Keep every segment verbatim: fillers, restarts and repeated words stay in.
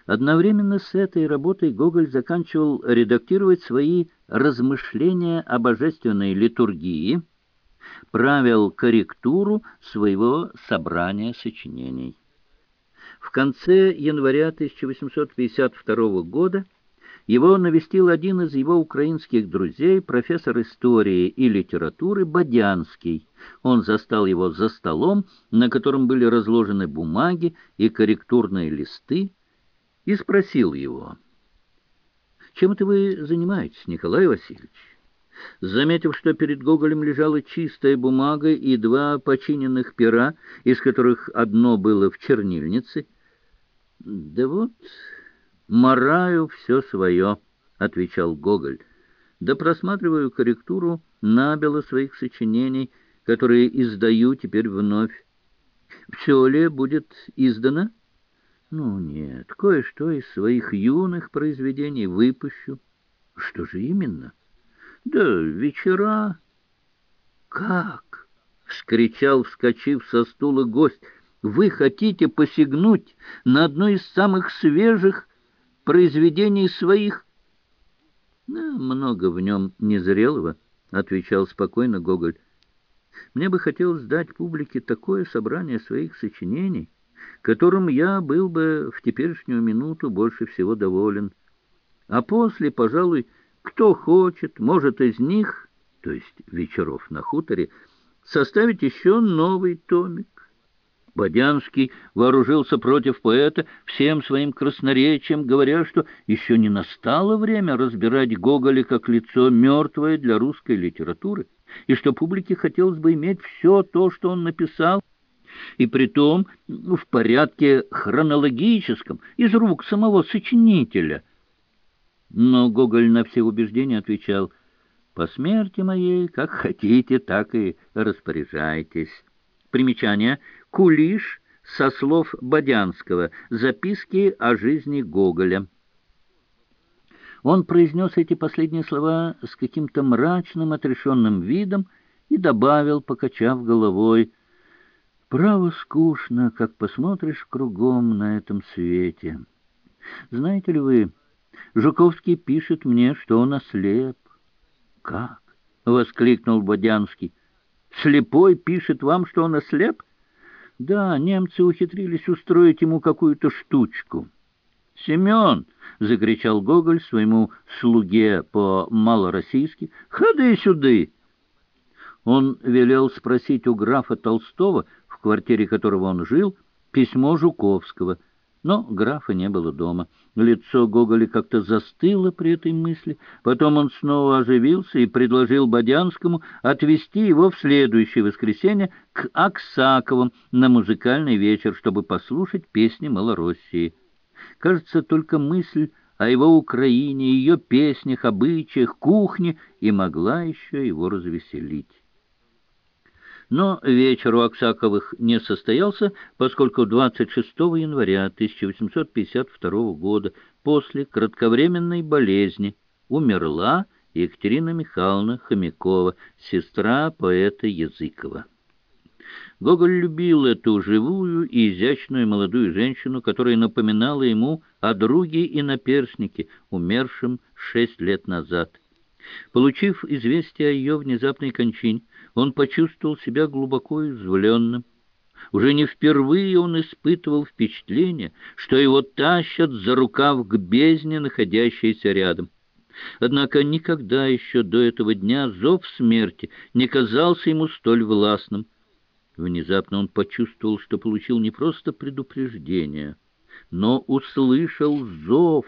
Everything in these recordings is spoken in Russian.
Одновременно с этой работой Гоголь заканчивал редактировать свои размышления о божественной литургии, правил корректуру своего собрания сочинений. В конце января тысяча восемьсот пятьдесят второго года его навестил один из его украинских друзей, профессор истории и литературы Бодянский. Он застал его за столом, на котором были разложены бумаги и корректурные листы, и спросил его: «Чем это вы занимаетесь, Николай Васильевич?» Заметив, что перед Гоголем лежала чистая бумага и два починенных пера, из которых одно было в чернильнице: «Да вот, мараю все свое», — отвечал Гоголь, «да просматриваю корректуру набело своих сочинений, которые издаю теперь вновь. Все ли будет издано? Ну, нет, кое-что из своих юных произведений выпущу». «Что же именно?» «Да вечера». «Как?» — вскричал, вскочив со стула гость. «Вы хотите посягнуть на одно из самых свежих произведений своих?» «Да, много в нем незрелого», — отвечал спокойно Гоголь. «Мне бы хотелось дать публике такое собрание своих сочинений, которым я был бы в теперешнюю минуту больше всего доволен. А после, пожалуй, кто хочет, может из них, то есть вечеров на хуторе, составить еще новый томик». Бодянский вооружился против поэта всем своим красноречием, говоря, что еще не настало время разбирать Гоголя как лицо мертвое для русской литературы, и что публике хотелось бы иметь все то, что он написал, и притом в порядке хронологическом, из рук самого сочинителя. Но Гоголь на все убеждения отвечал: «По смерти моей, как хотите, так и распоряжайтесь». Примечание. Кулиш со слов Бодянского. Записки о жизни Гоголя. Он произнес эти последние слова с каким-то мрачным, отрешенным видом и добавил, покачав головой: «Право скучно, как посмотришь кругом на этом свете. Знаете ли вы, Жуковский пишет мне, что он ослеп». «Как?» — воскликнул Бодянский. «Слепой пишет вам, что он ослеп?» «Да, немцы ухитрились устроить ему какую-то штучку». «Семен!» — закричал Гоголь своему слуге по-малороссийски: «Ходи сюды!» Он велел спросить у графа Толстого, в квартире которого он жил, письмо Жуковского, но графа не было дома. Лицо Гоголя как-то застыло при этой мысли. Потом он снова оживился и предложил Бодянскому отвезти его в следующее воскресенье к Аксаковым на музыкальный вечер, чтобы послушать песни Малороссии. Кажется, только мысль о его Украине, ее песнях, обычаях, кухне и могла еще его развеселить. Но вечер у Аксаковых не состоялся, поскольку двадцать шестого января тысяча восемьсот пятьдесят второго года, после кратковременной болезни, умерла Екатерина Михайловна Хомякова, сестра поэта Языкова. Гоголь любил эту живую и изящную молодую женщину, которая напоминала ему о друге и наперснике, умершем шесть лет назад. Получив известие о ее внезапной кончине, он почувствовал себя глубоко уязвленным. Уже не впервые он испытывал впечатление, что его тащат за рукав к бездне, находящейся рядом. Однако никогда еще до этого дня зов смерти не казался ему столь властным. Внезапно он почувствовал, что получил не просто предупреждение, но услышал зов.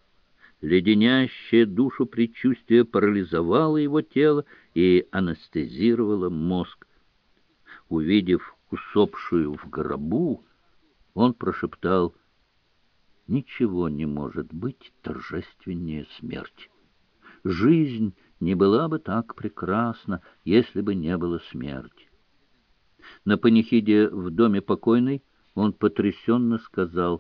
Леденящее душу предчувствие парализовало его тело и анестезировало мозг. Увидев усопшую в гробу, он прошептал: «Ничего не может быть торжественнее смерти. Жизнь не была бы так прекрасна, если бы не было смерти». На панихиде в доме покойной он потрясенно сказал: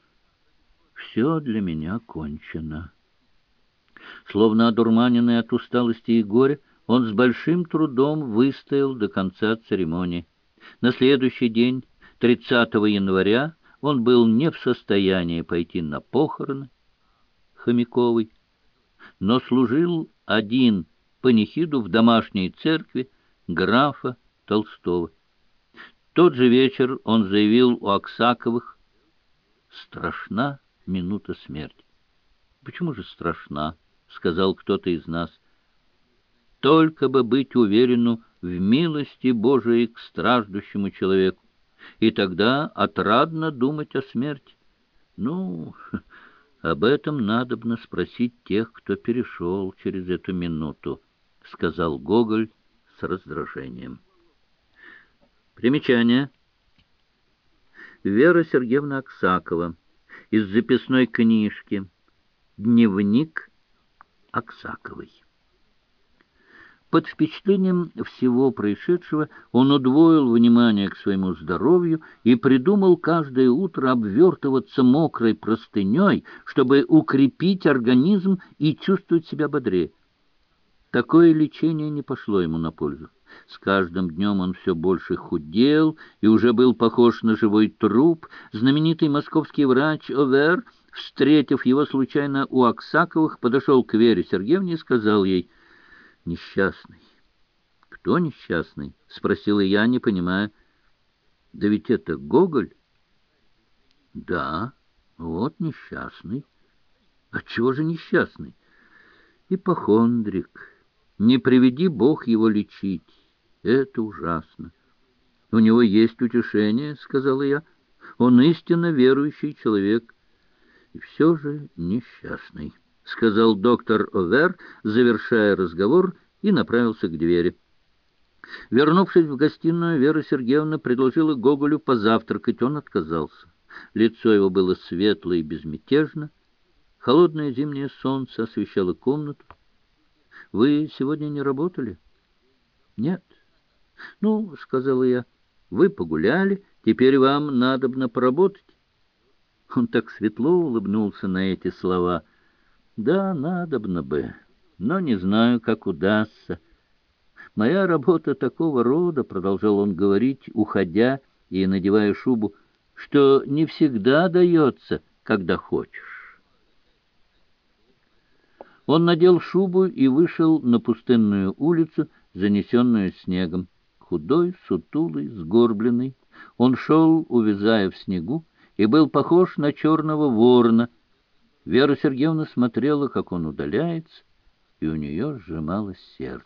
«Все для меня кончено». Словно одурманенный от усталости и горя, он с большим трудом выстоял до конца церемонии. На следующий день, тридцатого января, он был не в состоянии пойти на похороны Хомяковой, но служил один панихиду в домашней церкви графа Толстого. Тот же вечер он заявил у Аксаковых: «Страшна минута смерти». «Почему же страшна?» — сказал кто-то из нас. «Только бы быть уверенну в милости Божией к страждущему человеку, и тогда отрадно думать о смерти. Ну, об этом надобно спросить тех, кто перешел через эту минуту», — сказал Гоголь с раздражением. Примечание. Вера Сергеевна Аксакова. Из записной книжки. Дневник Аксаковой. Под впечатлением всего происшедшего он удвоил внимание к своему здоровью и придумал каждое утро обвертываться мокрой простыней, чтобы укрепить организм и чувствовать себя бодрее. Такое лечение не пошло ему на пользу. С каждым днем он все больше худел и уже был похож на живой труп. Знаменитый московский врач Овер, встретив его случайно у Аксаковых, подошел к Вере Сергеевне и сказал ей: «Несчастный». «Кто несчастный?» — спросила я, не понимая. «Да ведь это Гоголь». «Да, вот несчастный». «Отчего же несчастный?» «Ипохондрик. Не приведи Бог его лечить. Это ужасно». «У него есть утешение», — сказала я. «Он истинно верующий человек». «И все же несчастный», — сказал доктор Овер, завершая разговор, и направился к двери. Вернувшись в гостиную, Вера Сергеевна предложила Гоголю позавтракать. Он отказался. Лицо его было светло и безмятежно. Холодное зимнее солнце освещало комнату. «Вы сегодня не работали?» «Нет». «Ну, — сказала я, — вы погуляли, теперь вам надобно поработать». Он так светло улыбнулся на эти слова. «Да, надобно бы, но не знаю, как удастся. Моя работа такого рода, — продолжал он говорить, уходя и надевая шубу, — что не всегда дается, когда хочешь». Он надел шубу и вышел на пустынную улицу, занесенную снегом. Худой, сутулый, сгорбленный, он шел, увязая в снегу, и был похож на черного ворона. Вера Сергеевна смотрела, как он удаляется, и у нее сжималось сердце.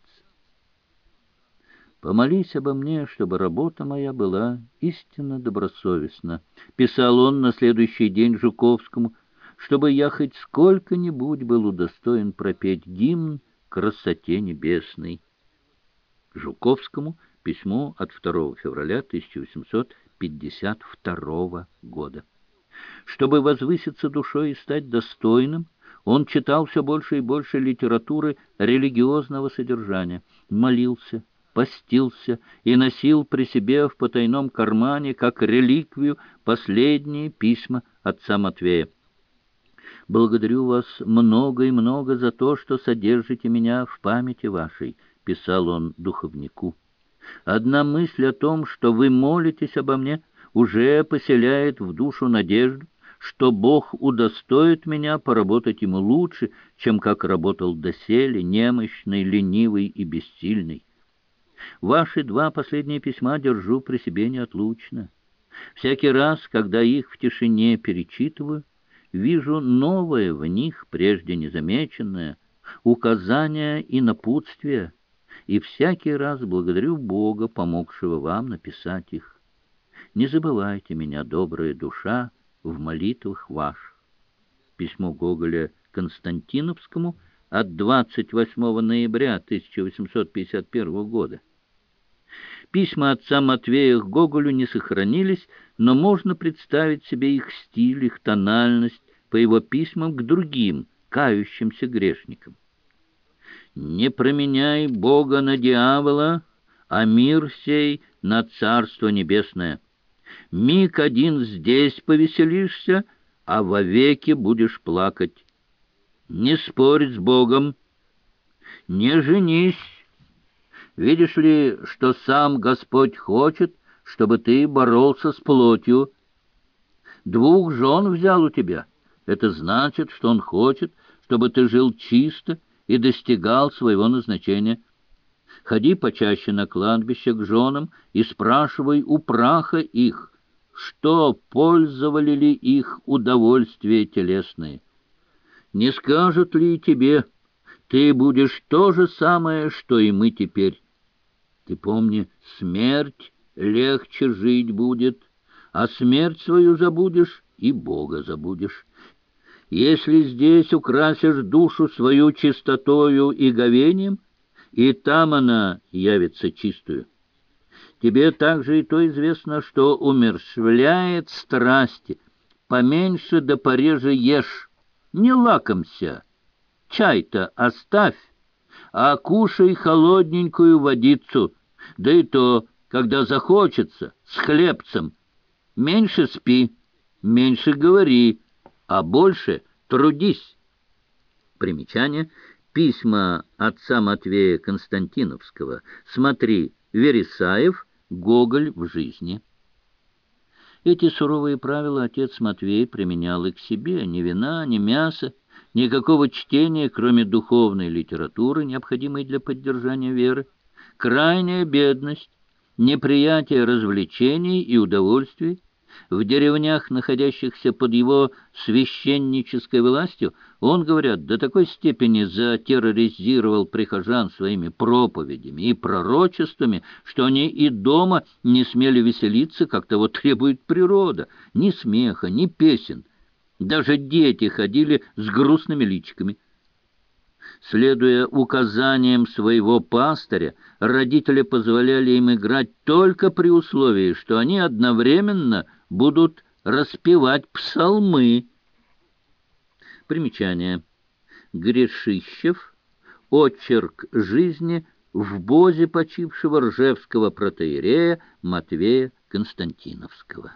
«Помолись обо мне, чтобы работа моя была истинно добросовестна», — писал он на следующий день Жуковскому, «чтобы я хоть сколько-нибудь был удостоен пропеть гимн красоте небесной». Жуковскому письмо от второго февраля тысяча восемьсот пятьдесят второго года. Чтобы возвыситься душой и стать достойным, он читал все больше и больше литературы религиозного содержания, молился, постился и носил при себе в потайном кармане, как реликвию, последние письма отца Матвея. «Благодарю вас много и много за то, что содержите меня в памяти вашей», — писал он духовнику. «Одна мысль о том, что вы молитесь обо мне, уже поселяет в душу надежду, что Бог удостоит меня поработать ему лучше, чем как работал доселе, немощный, ленивый и бессильный. Ваши два последние письма держу при себе неотлучно. Всякий раз, когда их в тишине перечитываю, вижу новое в них, прежде незамеченное, указания и напутствия, и всякий раз благодарю Бога, помогшего вам написать их. Не забывайте меня, добрая душа, в молитвах ваших». Письмо Гоголя Константиновскому от двадцать восьмого ноября тысяча восемьсот пятьдесят первого года. Письма отца Матвея к Гоголю не сохранились, но можно представить себе их стиль, их тональность по его письмам к другим, кающимся грешникам. «Не променяй Бога на дьявола, а мир сей на Царство Небесное. Миг один здесь повеселишься, а вовеки будешь плакать. Не спорь с Богом, не женись. Видишь ли, что сам Господь хочет, чтобы ты боролся с плотью. Двух жен взял у тебя. Это значит, что он хочет, чтобы ты жил чисто и достигал своего назначения. Ходи почаще на кладбище к женам и спрашивай у праха их, что пользовали ли их удовольствия телесные. Не скажут ли тебе: ты будешь то же самое, что и мы теперь? Ты помни, смерть легче жить будет, а смерть свою забудешь, и Бога забудешь. Если здесь украсишь душу свою чистотою и говением, и там она явится чистую. Тебе также и то известно, что умерщвляет страсти. Поменьше да пореже ешь, не лакомься, чай-то оставь, а кушай холодненькую водицу, да и то, когда захочется, с хлебцем. Меньше спи, меньше говори, а больше трудись. Примечание. Письма отца Матвея Константиновского. Смотри, Вересаев, Гоголь в жизни. Эти суровые правила отец Матвей применял и к себе. Ни вина, ни мяса, никакого чтения, кроме духовной литературы, необходимой для поддержания веры, крайняя бедность, неприятие развлечений и удовольствий. В деревнях, находящихся под его священнической властью, он, говорят, до такой степени затерроризировал прихожан своими проповедями и пророчествами, что они и дома не смели веселиться, как того требует природа, ни смеха, ни песен. Даже дети ходили с грустными личиками. Следуя указаниям своего пастыря, родители позволяли им играть только при условии, что они одновременно будут распевать псалмы. Примечание. Грешищев. Очерк жизни в бозе почившего ржевского протоиерея Матвея Константиновского.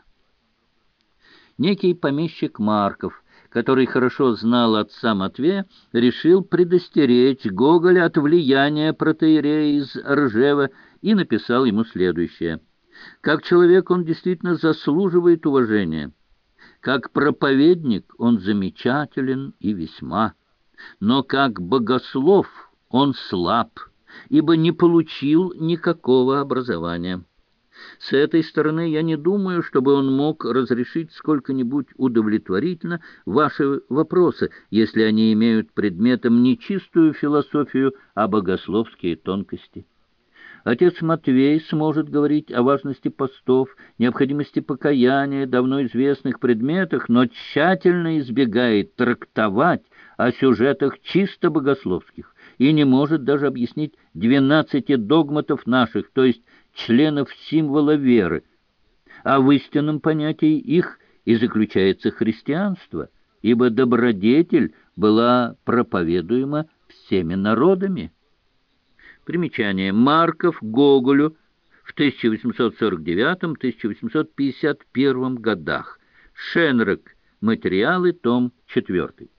Некий помещик Марков, который хорошо знал отца Матвея, решил предостеречь Гоголя от влияния протоиерея из Ржева и написал ему следующее. Как человек он действительно заслуживает уважения. Как проповедник он замечателен и весьма. Но как богослов он слаб, ибо не получил никакого образования. С этой стороны я не думаю, чтобы он мог разрешить сколько-нибудь удовлетворительно ваши вопросы, если они имеют предметом не чистую философию, а богословские тонкости. Отец Матвей сможет говорить о важности постов, необходимости покаяния, давно известных предметах, но тщательно избегает трактовать о сюжетах чисто богословских и не может даже объяснить двенадцати догматов наших, то есть членов символа веры, а в истинном понятии их и заключается христианство, ибо добродетель была проповедуема всеми народами. Примечание. Марков Гоголю в тысяча восемьсот сорок девятом — тысяча восемьсот пятьдесят первом годах. Шенрек. Материалы. Том четвертый.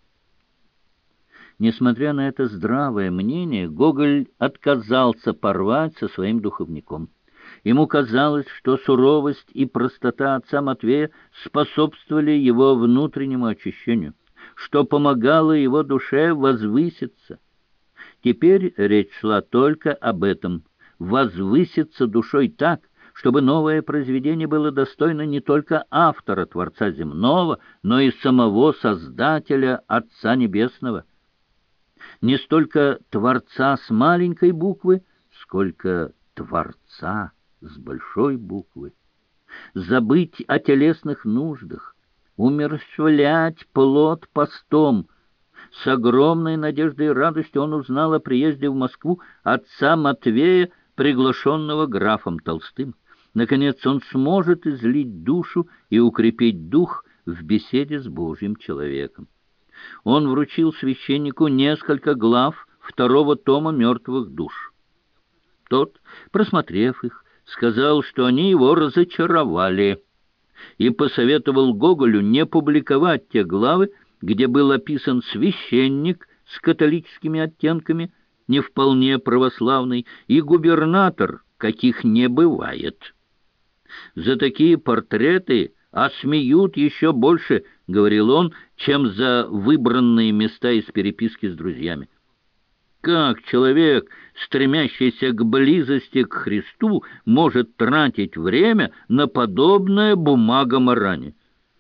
Несмотря на это здравое мнение, Гоголь отказался порвать со своим духовником. Ему казалось, что суровость и простота отца Матвея способствовали его внутреннему очищению, что помогало его душе возвыситься. Теперь речь шла только об этом — возвыситься душой так, чтобы новое произведение было достойно не только автора Творца Земного, но и самого Создателя Отца Небесного. Не столько Творца с маленькой буквы, сколько Творца с большой буквы. Забыть о телесных нуждах, умерщвлять плоть постом. С огромной надеждой и радостью он узнал о приезде в Москву отца Матвея, приглашенного графом Толстым. Наконец он сможет излить душу и укрепить дух в беседе с Божьим человеком. Он вручил священнику несколько глав второго тома «Мертвых душ». Тот, просмотрев их, сказал, что они его разочаровали, и посоветовал Гоголю не публиковать те главы, где был описан священник с католическими оттенками, не вполне православный, и губернатор, каких не бывает. За такие портреты а смеют еще больше, — говорил он, — чем за выбранные места из переписки с друзьями. Как человек, стремящийся к близости к Христу, может тратить время на подобное бумагоморание?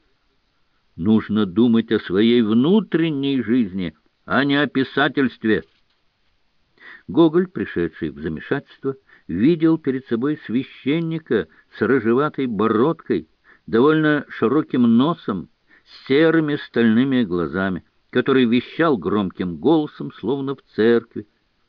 Нужно думать о своей внутренней жизни, а не о писательстве. Гоголь, пришедший в замешательство, видел перед собой священника с рыжеватой бородкой, довольно широким носом, с серыми стальными глазами, который вещал громким голосом, словно в церкви.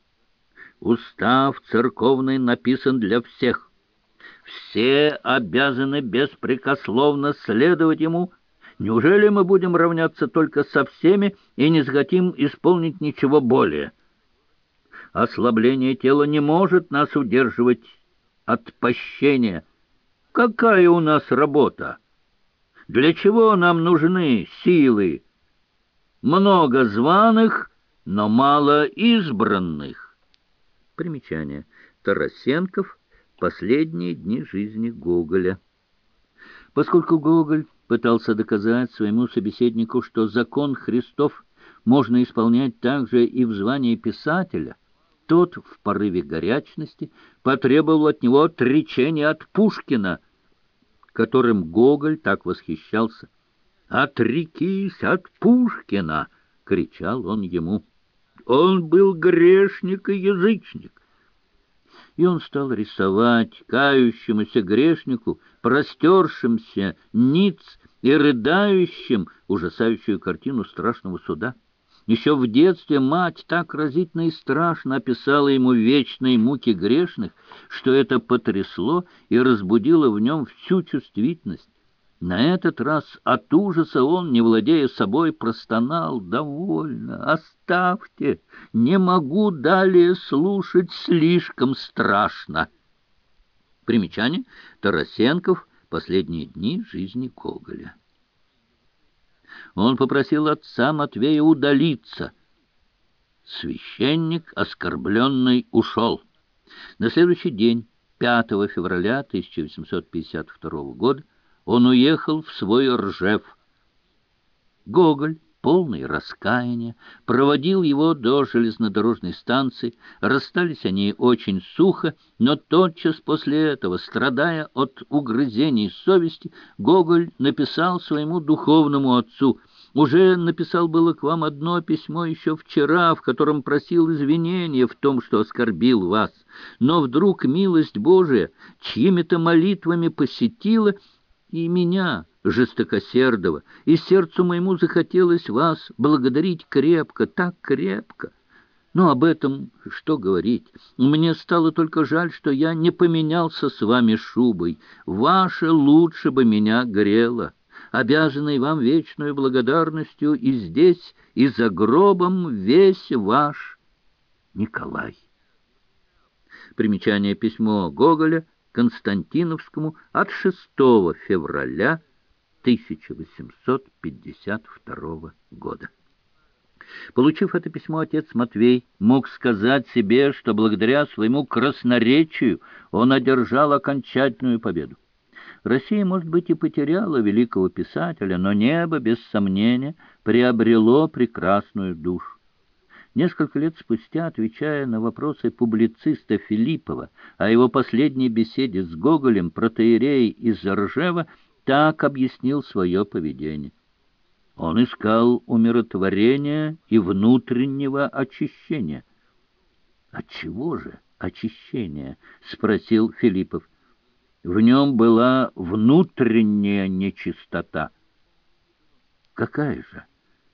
Устав церковный написан для всех. Все обязаны беспрекословно следовать ему. Неужели мы будем равняться только со всеми и не захотим исполнить ничего более? Ослабление тела не может нас удерживать от пощения. Какая у нас работа? Для чего нам нужны силы? Много званых, но мало избранных. Примечание. Тарасенков. Последние дни жизни Гоголя. Поскольку Гоголь пытался доказать своему собеседнику, что закон Христов можно исполнять также и в звании писателя, тот в порыве горячности потребовал от него отречения от Пушкина, которым Гоголь так восхищался. «Отрекись от Пушкина!» — кричал он ему. «Он был грешник и язычник». И он стал рисовать кающемуся грешнику, простершимся ниц и рыдающим ужасающую картину страшного суда. Еще в детстве мать так разительно и страшно описала ему вечные муки грешных, что это потрясло и разбудило в нем всю чувствительность. На этот раз от ужаса он, не владея собой, простонал: «Довольно, оставьте, не могу далее слушать, слишком страшно». Примечание. Тарасенков. Последние дни жизни Гоголя. Он попросил отца Матвея удалиться. Священник, оскорбленный, ушел. На следующий день, пятого февраля тысяча восемьсот пятьдесят второго года, он уехал в свой Ржев. Гоголь, полный раскаяния, проводил его до железнодорожной станции. Расстались они очень сухо, но тотчас после этого, страдая от угрызений совести, Гоголь написал своему духовному отцу: «Уже написал было к вам одно письмо еще вчера, в котором просил извинения в том, что оскорбил вас, но вдруг милость Божия чьими-то молитвами посетила и меня, жестокосердого, и сердцу моему захотелось вас благодарить крепко, так крепко. Но об этом что говорить? Мне стало только жаль, что я не поменялся с вами шубой. Ваша лучше бы меня грела. Обязанный вам вечную благодарностью и здесь, и за гробом весь ваш Николай». Примечание. Письмо Гоголя Константиновскому от шестого февраля тысяча восемьсот пятьдесят второго года. Получив это письмо, отец Матвей мог сказать себе, что благодаря своему красноречию он одержал окончательную победу. Россия, может быть, и потеряла великого писателя, но небо, без сомнения, приобрело прекрасную душу. Несколько лет спустя, отвечая на вопросы публициста Филиппова о его последней беседе с Гоголем, протоиерей из Ржева так объяснил свое поведение. Он искал умиротворения и внутреннего очищения. «Отчего же очищение?» — спросил Филиппов. «В нем была внутренняя нечистота». «Какая же?»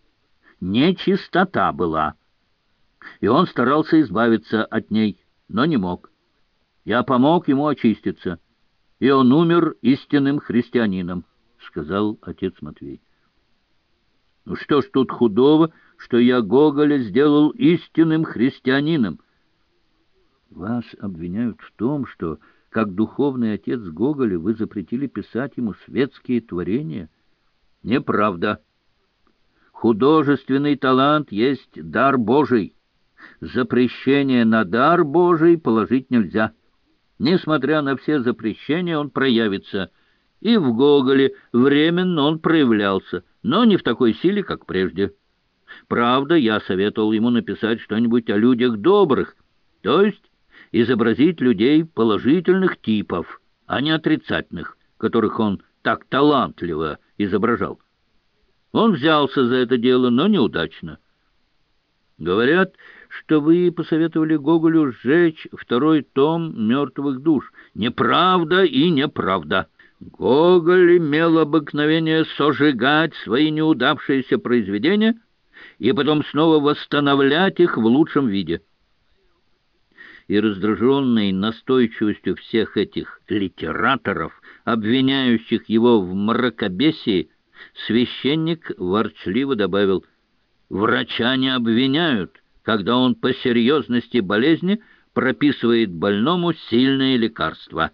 «Нечистота была». И он старался избавиться от ней, но не мог. Я помог ему очиститься, и он умер истинным христианином, — сказал отец Матвей. Ну что ж тут худого, что я Гоголя сделал истинным христианином? Вас обвиняют в том, что, как духовный отец Гоголя, вы запретили писать ему светские творения. Неправда. Художественный талант есть дар Божий. Запрещение на дар Божий положить нельзя. Несмотря на все запрещения, он проявится. И в Гоголе временно он проявлялся, но не в такой силе, как прежде. Правда, я советовал ему написать что-нибудь о людях добрых, то есть изобразить людей положительных типов, а не отрицательных, которых он так талантливо изображал. Он взялся за это дело, но неудачно. Говорят, что вы посоветовали Гоголю сжечь второй том «Мертвых душ». Неправда и неправда. Гоголь имел обыкновение сожигать свои неудавшиеся произведения и потом снова восстановлять их в лучшем виде. И раздраженный настойчивостью всех этих литераторов, обвиняющих его в мракобесии, священник ворчливо добавил: «Врача не обвиняют, когда он по серьезности болезни прописывает больному сильные лекарства».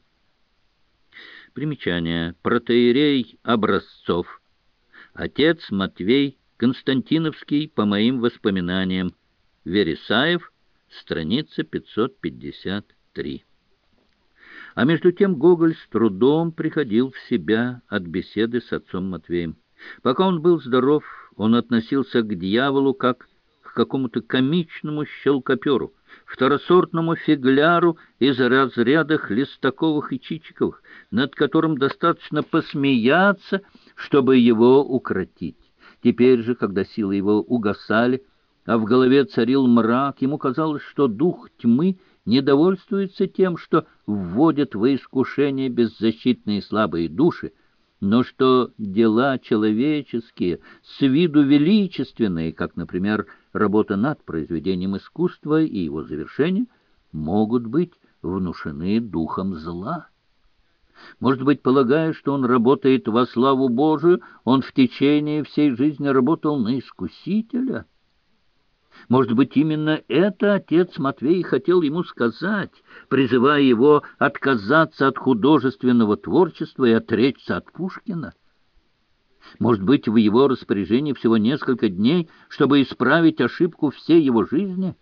Примечание. Протоиерей Образцов. Отец Матвей Константиновский, по моим воспоминаниям. Вересаев, страница пятьсот пятьдесят три. А между тем Гоголь с трудом приходил в себя от беседы с отцом Матвеем. Пока он был здоров, он относился к дьяволу как к какому-то комичному щелкоперу, второсортному фигляру из разряда Хлестаковых и Чичиковых, над которым достаточно посмеяться, чтобы его укротить. Теперь же, когда силы его угасали, а в голове царил мрак, ему казалось, что дух тьмы не довольствуется тем, что вводит во искушение беззащитные слабые души, но что дела человеческие, с виду величественные, как, например, работа над произведением искусства и его завершение, могут быть внушены духом зла. Может быть, полагая, что он работает во славу Божию, он в течение всей жизни работал на искусителя? Может быть, именно это отец Матвей хотел ему сказать, призывая его отказаться от художественного творчества и отречься от Пушкина? Может быть, в его распоряжении всего несколько дней, чтобы исправить ошибку всей его жизни?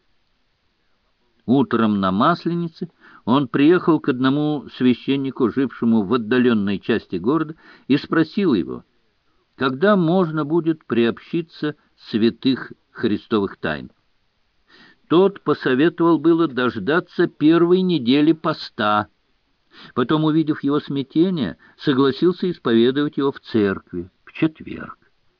Утром на Масленице он приехал к одному священнику, жившему в отдаленной части города, и спросил его, когда можно будет приобщиться святых Христовых тайн. Тот посоветовал было дождаться первой недели поста. Потом, увидев его смятение, согласился исповедовать его в церкви в четверг.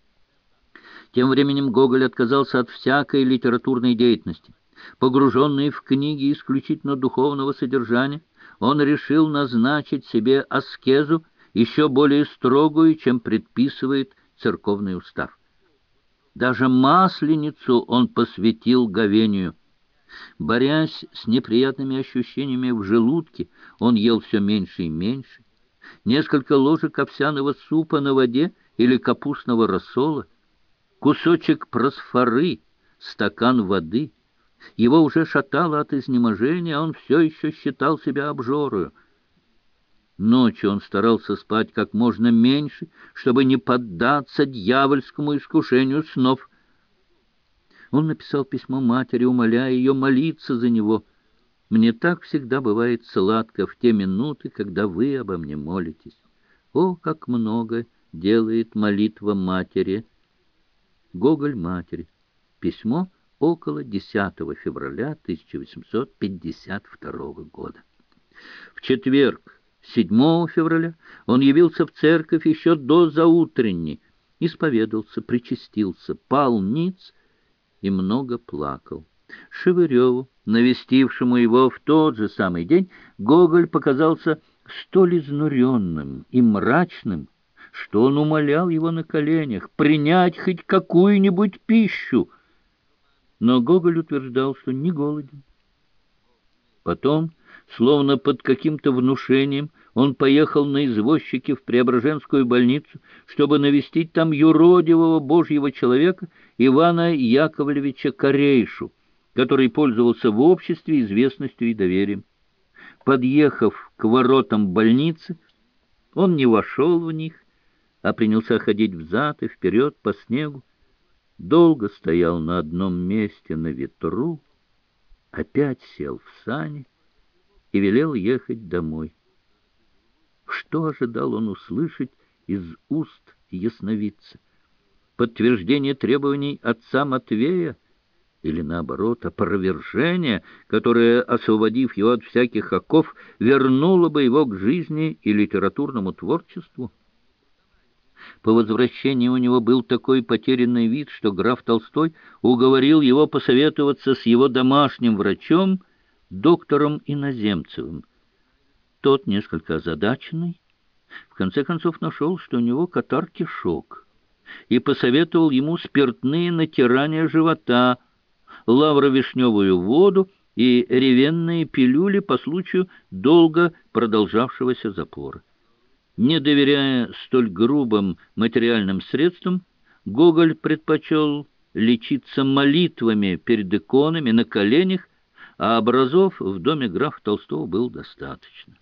Тем временем Гоголь отказался от всякой литературной деятельности. Погруженный в книги исключительно духовного содержания, он решил назначить себе аскезу еще более строгую, чем предписывает церковный устав. Даже Масленицу он посвятил говению. Борясь с неприятными ощущениями в желудке, он ел все меньше и меньше. Несколько ложек овсяного супа на воде или капустного рассола, кусочек просфоры, стакан воды. Его уже шатало от изнеможения, а он все еще считал себя обжорою. Ночью он старался спать как можно меньше, чтобы не поддаться дьявольскому искушению снов. Он написал письмо матери, умоляя ее молиться за него. «Мне так всегда бывает сладко в те минуты, когда вы обо мне молитесь. О, как много делает молитва матери!» Гоголь матери. Письмо около десятого февраля тысяча восемьсот пятьдесят второго года. В четверг, седьмого февраля, он явился в церковь еще до заутренней, исповедался, причастился, пал ниц и много плакал. Шевыреву, навестившему его в тот же самый день, Гоголь показался столь изнуренным и мрачным, что он умолял его на коленях принять хоть какую-нибудь пищу. Но Гоголь утверждал, что не голоден. Потом, словно под каким-то внушением, он поехал на извозчике в Преображенскую больницу, чтобы навестить там юродивого божьего человека Ивана Яковлевича Корейшу, который пользовался в обществе известностью и доверием. Подъехав к воротам больницы, он не вошел в них, а принялся ходить взад и вперед по снегу, долго стоял на одном месте на ветру, опять сел в сани и велел ехать домой. В Что ожидал он услышать из уст ясновидца? Подтверждение требований отца Матвея? Или, наоборот, опровержение, которое, освободив его от всяких оков, вернуло бы его к жизни и литературному творчеству? По возвращении у него был такой потерянный вид, что граф Толстой уговорил его посоветоваться с его домашним врачом, доктором Иноземцевым. Тот, несколько озадаченный, в конце концов нашел, что у него катар-кишок, и посоветовал ему спиртные натирания живота, лавровишневую воду и ревенные пилюли по случаю долго продолжавшегося запора. Не доверяя столь грубым материальным средствам, Гоголь предпочел лечиться молитвами перед иконами на коленях, а образов в доме графа Толстого было достаточно.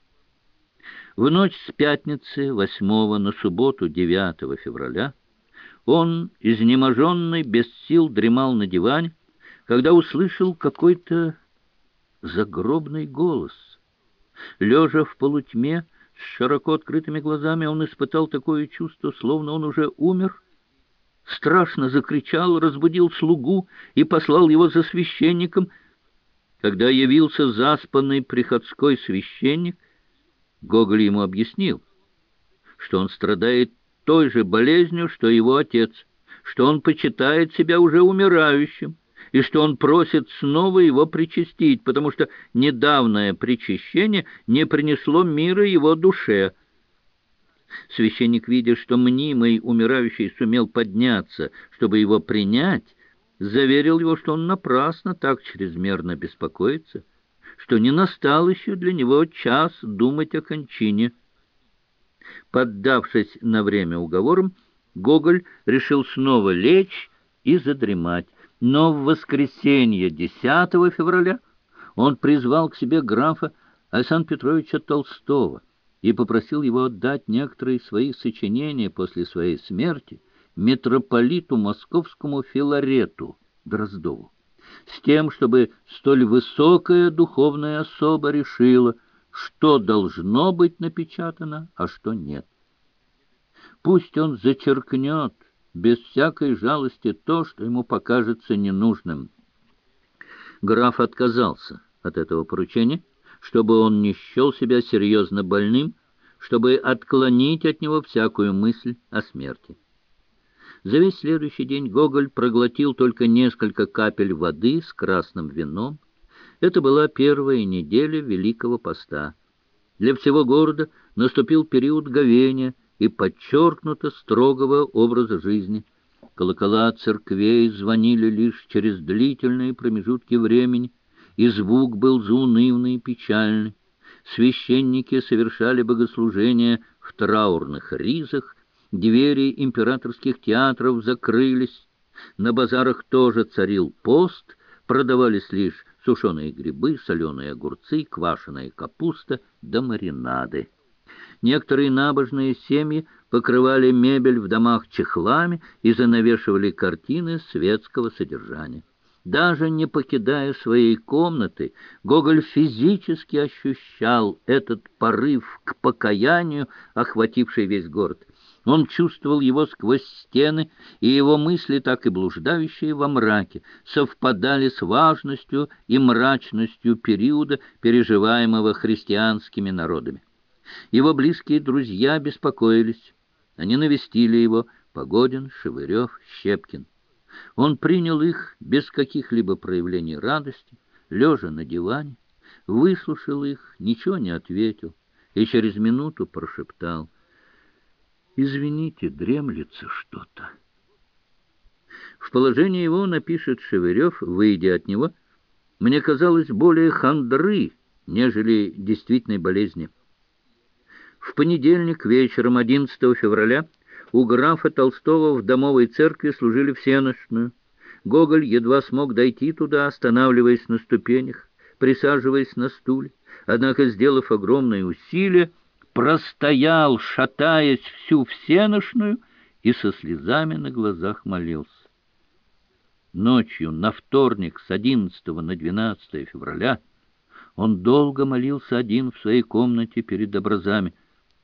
В ночь с пятницы восьмого на субботу девятого февраля он, изнеможенный, без сил дремал на диване, когда услышал какой-то загробный голос. Лежа в полутьме, с широко открытыми глазами, он испытал такое чувство, словно он уже умер. Страшно закричал, разбудил слугу и послал его за священником. Когда явился заспанный приходской священник, Гоголь ему объяснил, что он страдает той же болезнью, что его отец, что он почитает себя уже умирающим, и что он просит снова его причастить, потому что недавнее причащение не принесло мира его душе. Священник, видя, что мнимый умирающий сумел подняться, чтобы его принять, заверил его, что он напрасно так чрезмерно беспокоится, что не настал еще для него час думать о кончине. Поддавшись на время уговорам, Гоголь решил снова лечь и задремать. Но в воскресенье десятого февраля он призвал к себе графа Александра Петровича Толстого и попросил его отдать некоторые свои сочинения после своей смерти митрополиту московскому Филарету Дроздову, с тем, чтобы столь высокая духовная особа решила, что должно быть напечатано, а что нет. Пусть он зачеркнет без всякой жалости то, что ему покажется ненужным. Граф отказался от этого поручения, чтобы он не счел себя серьезно больным, чтобы отклонить от него всякую мысль о смерти. За весь следующий день Гоголь проглотил только несколько капель воды с красным вином. Это была первая неделя Великого Поста. Для всего города наступил период говения и подчеркнуто строгого образа жизни. Колокола церквей звонили лишь через длительные промежутки времени, и звук был заунывный и печальный. Священники совершали богослужения в траурных ризах, двери императорских театров закрылись, на базарах тоже царил пост, продавались лишь сушеные грибы, соленые огурцы, квашеная капуста да маринады. Некоторые набожные семьи покрывали мебель в домах чехлами и занавешивали картины светского содержания. Даже не покидая своей комнаты, Гоголь физически ощущал этот порыв к покаянию, охвативший весь город. Он чувствовал его сквозь стены, и его мысли, так и блуждающие во мраке, совпадали с важностью и мрачностью периода, переживаемого христианскими народами. Его близкие друзья беспокоились. Они навестили его: Погодин, Шевырев, Щепкин. Он принял их без каких-либо проявлений радости, лежа на диване, выслушал их, ничего не ответил и через минуту прошептал: «Извините, дремлется что-то». В положении его напишет Шевырев, выйдя от него: «Мне казалось более хандры, нежели действительной болезни». В понедельник вечером одиннадцатого февраля у графа Толстого в домовой церкви служили всенощную. Гоголь едва смог дойти туда, останавливаясь на ступенях, присаживаясь на стуле. Однако, сделав огромные усилия, простоял, шатаясь, всю всенощную и со слезами на глазах молился. Ночью на вторник с одиннадцатого на двенадцатое февраля он долго молился один в своей комнате перед образами.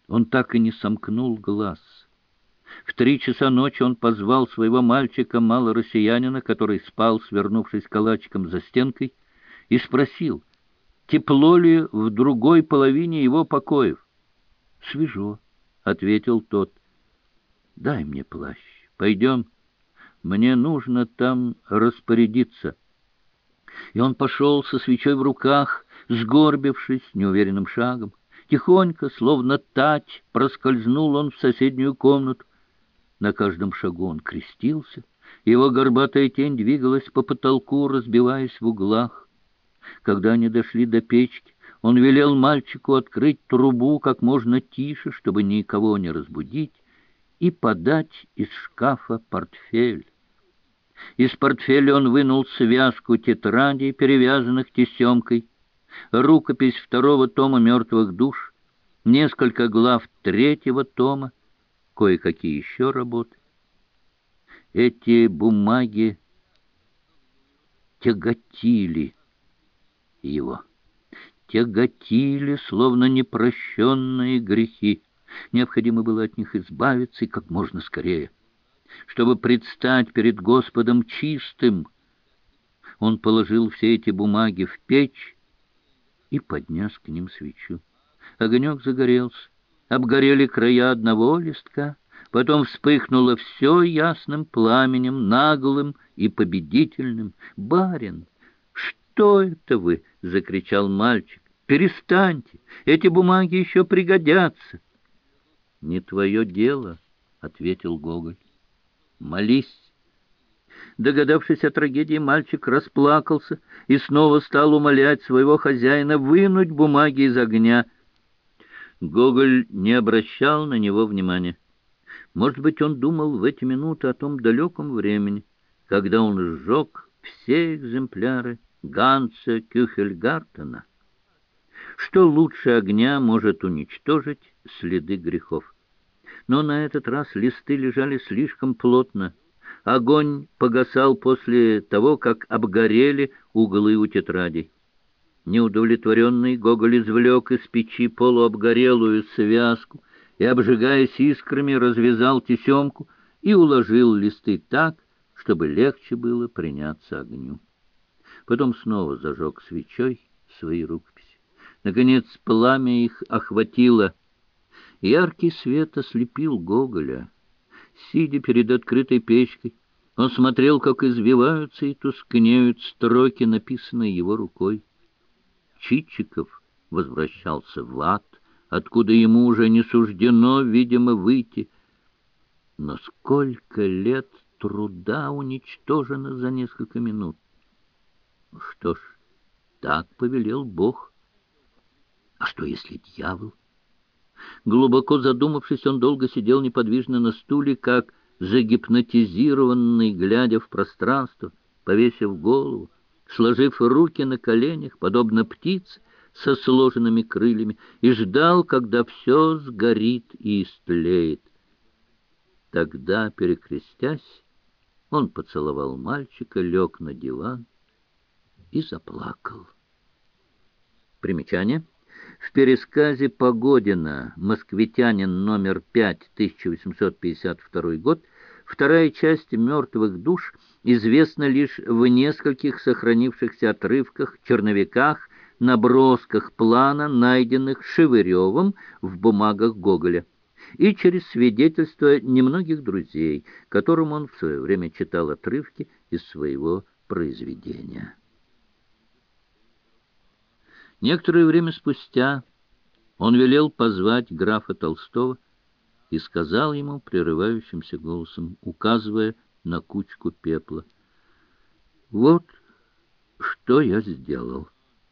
Он так и не сомкнул глаз. В три часа ночи он позвал своего мальчика-малороссиянина, который спал, свернувшись калачиком за стенкой, и спросил, тепло ли в другой половине его покоев. «Свежо», — ответил тот. «Дай мне плащ. Пойдем. Мне нужно там распорядиться». И он пошел со свечой в руках, сгорбившись неуверенным шагом. Тихонько, словно тать, проскользнул он в соседнюю комнату. На каждом шагу он крестился, его горбатая тень двигалась по потолку, разбиваясь в углах. Когда они дошли до печки, он велел мальчику открыть трубу как можно тише, чтобы никого не разбудить, и подать из шкафа портфель. Из портфеля он вынул связку тетрадей, перевязанных тесемкой, рукопись второго тома «Мертвых душ», несколько глав третьего тома, кое-какие еще работы. Эти бумаги тяготили его, тяготили, словно непрощенные грехи. Необходимо было от них избавиться и как можно скорее. Чтобы предстать перед Господом чистым, он положил все эти бумаги в печь и поднес к ним свечу. Огонек загорелся, обгорели края одного листка, потом вспыхнуло все ясным пламенем, наглым и победительным. «Барин, что это вы?» — закричал мальчик. «Перестаньте, эти бумаги еще пригодятся». «Не твое дело», — ответил Гоголь. «Молись». Догадавшись о трагедии, мальчик расплакался и снова стал умолять своего хозяина вынуть бумаги из огня. Гоголь не обращал на него внимания. Может быть, он думал в эти минуты о том далеком времени, когда он сжег все экземпляры Ганса Кюхельгартена. Что лучше огня может уничтожить следы грехов? Но на этот раз листы лежали слишком плотно. Огонь погасал после того, как обгорели углы у тетрадей. Неудовлетворенный Гоголь извлек из печи полуобгорелую связку и, обжигаясь искрами, развязал тесемку и уложил листы так, чтобы легче было приняться огню. Потом снова зажег свечой свои рукописи. Наконец пламя их охватило. Яркий свет ослепил Гоголя. Сидя перед открытой печкой, он смотрел, как извиваются и тускнеют строки, написанные его рукой. Чичиков возвращался в ад, откуда ему уже не суждено, видимо, выйти. Но сколько лет труда уничтожено за несколько минут. Что ж, так повелел Бог. А что, если дьявол? Глубоко задумавшись, он долго сидел неподвижно на стуле, как загипнотизированный, глядя в пространство, повесив голову, сложив руки на коленях, подобно птице со сложенными крыльями, и ждал, когда все сгорит и истлеет. Тогда, перекрестясь, он поцеловал мальчика, лег на диван и заплакал. Примечание. В пересказе Погодина «Москвитянин номер пять, тысяча восемьсот пятьдесят второй год» вторая часть «Мертвых душ» известна лишь в нескольких сохранившихся отрывках, черновиках, набросках плана, найденных Шевыревым в бумагах Гоголя, и через свидетельства немногих друзей, которым он в свое время читал отрывки из своего произведения. Некоторое время спустя он велел позвать графа Толстого и сказал ему прерывающимся голосом, указывая на кучку пепла: «Вот что я сделал.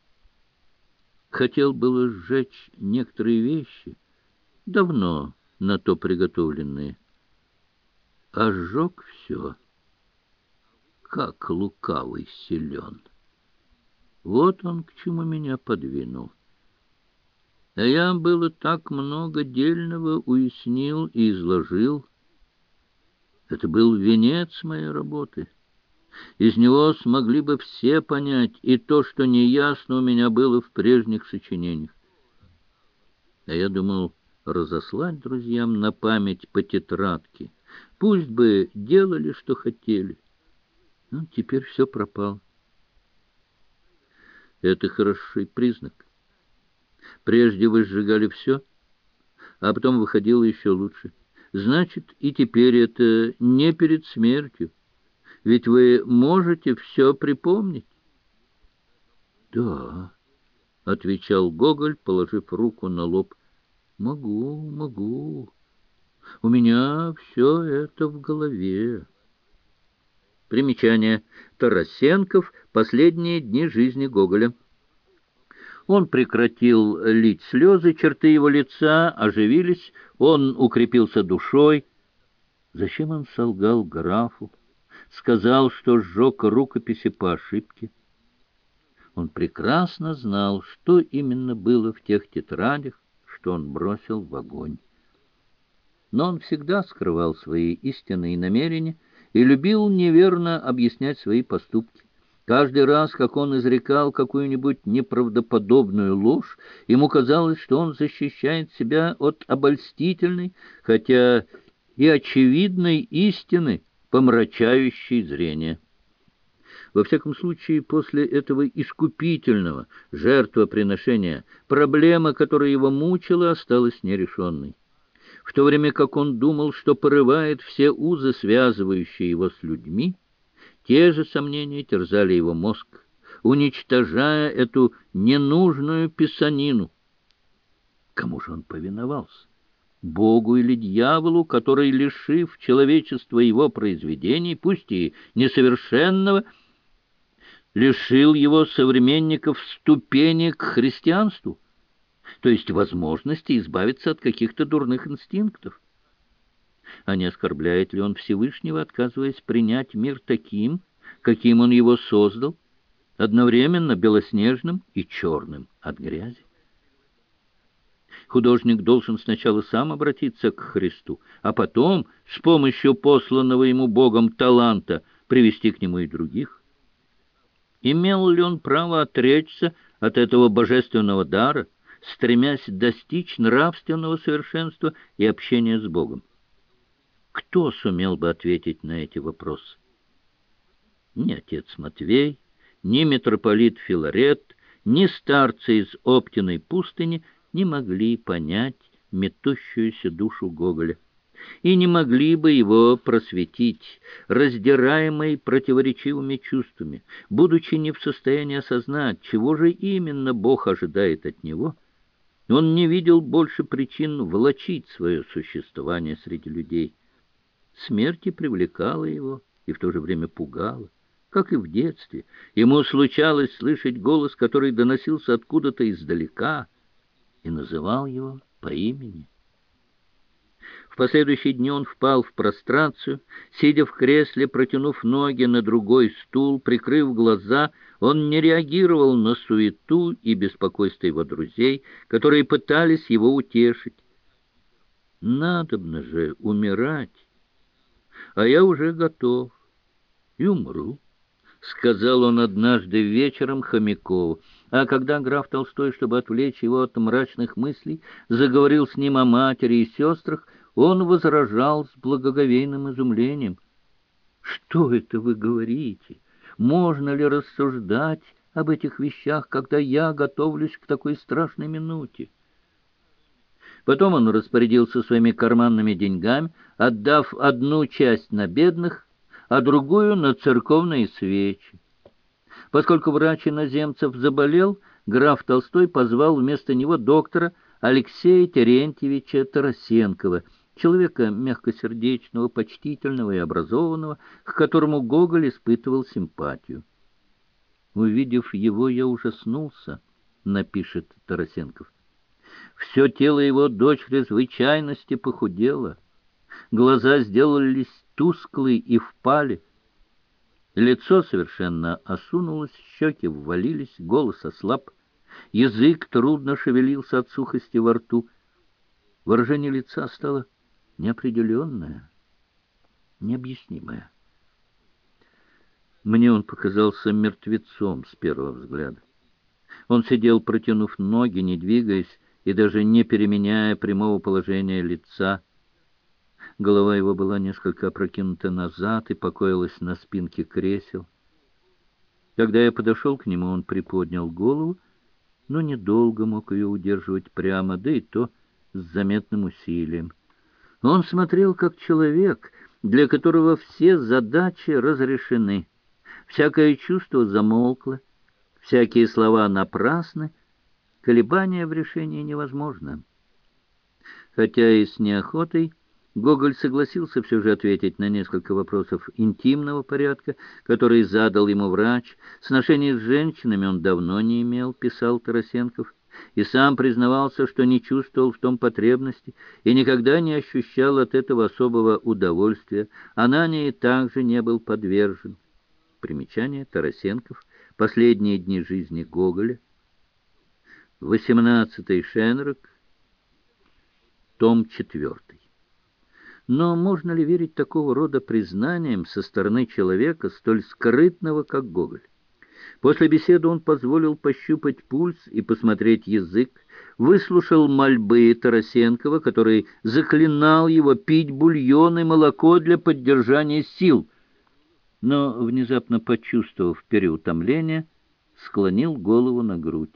Хотел было сжечь некоторые вещи, давно на то приготовленные, а сжег все, как лукавый силен. Вот он к чему меня подвинул. А я было так много дельного уяснил и изложил. Это был венец моей работы. Из него смогли бы все понять и то, что неясно у меня было в прежних сочинениях. А я думал разослать друзьям на память по тетрадке. Пусть бы делали, что хотели. Ну, теперь все пропало. Это хороший признак. Прежде вы сжигали все, а потом выходило еще лучше. Значит, и теперь это не перед смертью. Ведь вы можете все припомнить. — Да, — отвечал Гоголь, положив руку на лоб. — Могу, могу. У меня все это в голове. Примечание. Тарасенков. Последние дни жизни Гоголя. Он прекратил лить слезы, черты его лица оживились, он укрепился душой. Зачем он солгал графу? Сказал, что сжег рукописи по ошибке. Он прекрасно знал, что именно было в тех тетрадях, что он бросил в огонь. Но он всегда скрывал свои истинные намерения и любил неверно объяснять свои поступки. Каждый раз, как он изрекал какую-нибудь неправдоподобную ложь, ему казалось, что он защищает себя от обольстительной, хотя и очевидной истины, помрачающей зрение. Во всяком случае, после этого искупительного жертвоприношения проблема, которая его мучила, осталась нерешенной. В то время как он думал, что порывает все узы, связывающие его с людьми, те же сомнения терзали его мозг, уничтожая эту ненужную писанину. Кому же он повиновался? Богу или дьяволу, который, лишив человечества его произведений, пусть и несовершенного, лишил его современников ступени к христианству, то есть возможности избавиться от каких-то дурных инстинктов? А не оскорбляет ли он Всевышнего, отказываясь принять мир таким, каким он его создал, одновременно белоснежным и черным от грязи? Художник должен сначала сам обратиться к Христу, а потом, с помощью посланного ему Богом таланта, привести к нему и других. Имел ли он право отречься от этого божественного дара, стремясь достичь нравственного совершенства и общения с Богом? Кто сумел бы ответить на эти вопросы? Ни отец Матвей, ни митрополит Филарет, ни старцы из Оптиной пустыни не могли понять метущуюся душу Гоголя и не могли бы его просветить, раздираемый противоречивыми чувствами, будучи не в состоянии осознать, чего же именно Бог ожидает от него. Он не видел больше причин влачить свое существование среди людей. Смерть привлекала его и в то же время пугала. Как и в детстве, ему случалось слышать голос, который доносился откуда-то издалека и называл его по имени. В последующие дни он впал в прострацию, сидя в кресле, протянув ноги на другой стул, прикрыв глаза, он не реагировал на суету и беспокойство его друзей, которые пытались его утешить. «Надобно же умирать, а я уже готов и умру», — сказал он однажды вечером Хомякову. А когда граф Толстой, чтобы отвлечь его от мрачных мыслей, заговорил с ним о матери и сестрах, он возражал с благоговейным изумлением. «Что это вы говорите? Можно ли рассуждать об этих вещах, когда я готовлюсь к такой страшной минуте?» Потом он распорядился своими карманными деньгами, отдав одну часть на бедных, а другую на церковные свечи. Поскольку врач иноземцев заболел, граф Толстой позвал вместо него доктора Алексея Терентьевича Тарасенкова, человека мягкосердечного, почтительного и образованного, к которому Гоголь испытывал симпатию. «Увидев его, я ужаснулся», — напишет Тарасенков. «Все тело его до чрезвычайности похудело, глаза сделались тусклые и впали, лицо совершенно осунулось, щеки ввалились, голос ослаб, язык трудно шевелился от сухости во рту. Выражение лица стало неопределенное, необъяснимое. Мне он показался мертвецом с первого взгляда. Он сидел, протянув ноги, не двигаясь, и даже не переменяя прямого положения лица. Голова его была несколько опрокинута назад и покоилась на спинке кресел. Когда я подошел к нему, он приподнял голову, но недолго мог ее удерживать прямо, да и то с заметным усилием. Он смотрел как человек, для которого все задачи разрешены. Всякое чувство замолкло, всякие слова напрасны, колебания в решении невозможно. Хотя и с неохотой, Гоголь согласился все же ответить на несколько вопросов интимного порядка, которые задал ему врач. Сношений с женщинами он давно не имел, писал Тарасенков, и сам признавался, что не чувствовал в том потребности и никогда не ощущал от этого особого удовольствия. Анании также не был подвержен. Примечание: Тарасенков. Последние дни жизни Гоголя. восемнадцатый Шенрак. Том четвертый. Но можно ли верить такого рода признаниям со стороны человека, столь скрытного, как Гоголь? После беседы он позволил пощупать пульс и посмотреть язык, выслушал мольбы Тарасенкова, который заклинал его пить бульон и молоко для поддержания сил, но, внезапно почувствовав переутомление, склонил голову на грудь.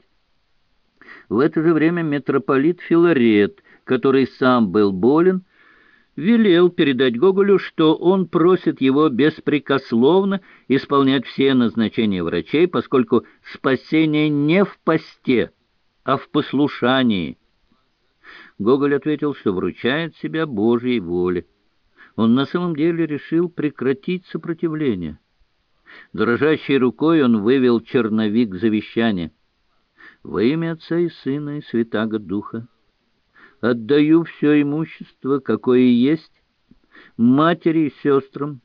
В это же время митрополит Филарет, который сам был болен, велел передать Гоголю, что он просит его беспрекословно исполнять все назначения врачей, поскольку спасение не в посте, а в послушании. Гоголь ответил, что вручает себя Божьей воле. Он на самом деле решил прекратить сопротивление. Дрожащей рукой он вывел черновик завещания. «Во имя Отца и Сына и Святаго Духа отдаю все имущество, какое есть, матери и сестрам.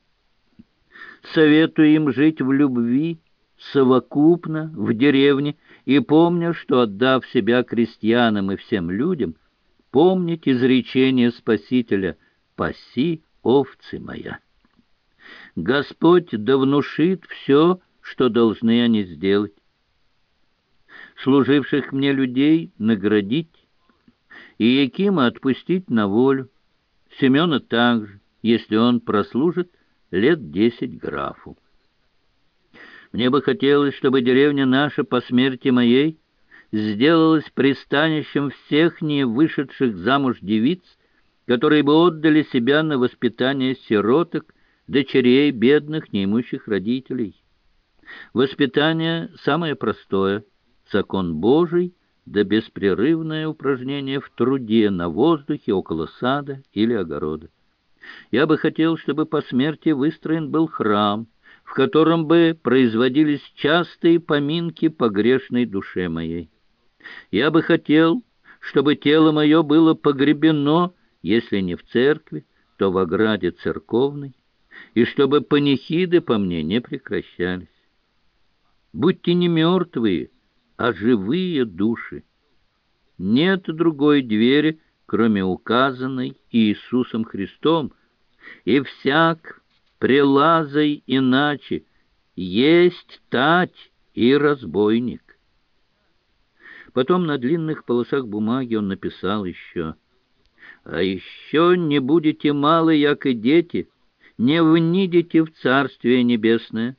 Советую им жить в любви, совокупно, в деревне, и помня, что, отдав себя крестьянам и всем людям, помнить изречение Спасителя «Паси, овцы моя». Господь да внушит все, что должны они сделать. Служивших мне людей наградить, и Якима отпустить на волю, Семена также, если он прослужит лет десять графу. Мне бы хотелось, чтобы деревня наша по смерти моей сделалась пристанищем всех не вышедших замуж девиц, которые бы отдали себя на воспитание сироток, дочерей бедных неимущих родителей. Воспитание самое простое, закон Божий, да беспрерывное упражнение в труде на воздухе около сада или огорода. Я бы хотел, чтобы по смерти выстроен был храм, в котором бы производились частые поминки по грешной душе моей. Я бы хотел, чтобы тело мое было погребено, если не в церкви, то в ограде церковной, и чтобы панихиды по мне не прекращались. Будьте не мертвые, а живые души. Нет другой двери, кроме указанной Иисусом Христом, и всяк прелазай иначе, есть тать и разбойник. Потом на длинных полосах бумаги он написал еще: «А еще не будете малы, як и дети, не внидите в Царствие Небесное.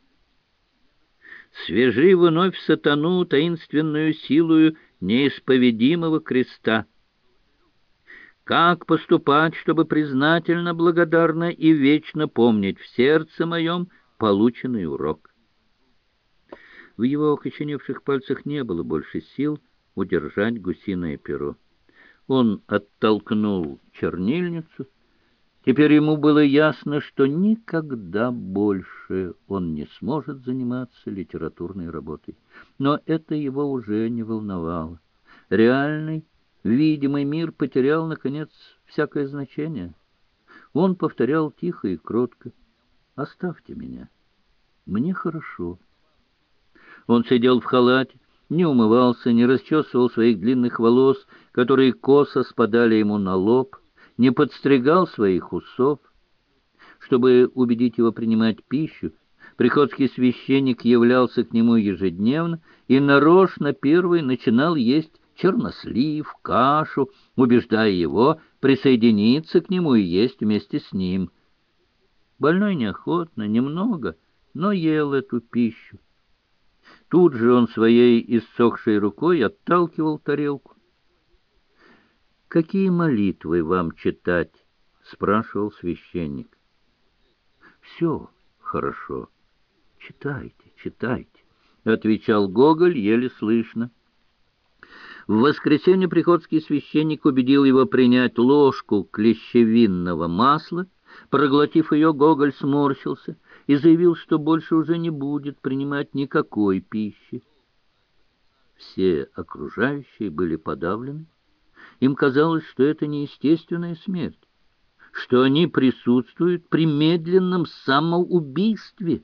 Свяжи вновь сатану таинственную силою неисповедимого креста. Как поступать, чтобы признательно, благодарно и вечно помнить в сердце моем полученный урок?» В его окоченевших пальцах не было больше сил удержать гусиное перо. Он оттолкнул чернильницу. Теперь ему было ясно, что никогда больше он не сможет заниматься литературной работой. Но это его уже не волновало. Реальный, видимый мир потерял, наконец, всякое значение. Он повторял тихо и кротко: «Оставьте меня, мне хорошо». Он сидел в халате, не умывался, не расчесывал своих длинных волос, которые косо спадали ему на лоб, не подстригал своих усов. Чтобы убедить его принимать пищу, приходский священник являлся к нему ежедневно и нарочно первый начинал есть чернослив, кашу, убеждая его присоединиться к нему и есть вместе с ним. Больной неохотно, немного, но ел эту пищу. Тут же он своей иссохшей рукой отталкивал тарелку. «Какие молитвы вам читать?» — спрашивал священник. «Все хорошо. Читайте, читайте», — отвечал Гоголь еле слышно. В воскресенье приходский священник убедил его принять ложку клещевинного масла. Проглотив ее, Гоголь сморщился и заявил, что больше уже не будет принимать никакой пищи. Все окружающие были подавлены. Им казалось, что это неестественная смерть, что они присутствуют при медленном самоубийстве.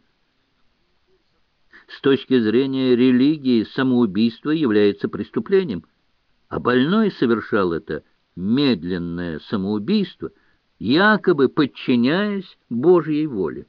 С точки зрения религии самоубийство является преступлением, а больной совершал это медленное самоубийство, якобы подчиняясь Божьей воле.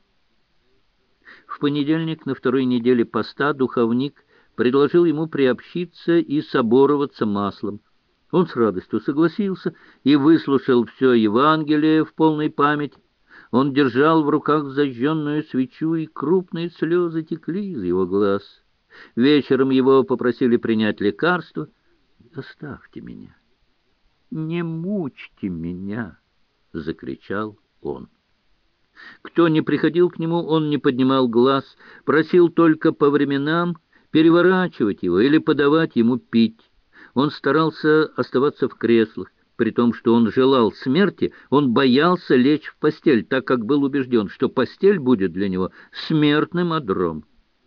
В понедельник на второй неделе поста духовник предложил ему приобщиться и собороваться маслом. Он с радостью согласился и выслушал все Евангелие в полной памяти. Он держал в руках зажженную свечу, и крупные слезы текли из его глаз. Вечером его попросили принять лекарство. «Оставьте меня! Не мучьте меня!» — закричал он. Кто не приходил к нему, он не поднимал глаз, просил только по временам переворачивать его или подавать ему пить. Он старался оставаться в креслах. При том, что он желал смерти, он боялся лечь в постель, так как был убежден, что постель будет для него смертным одром.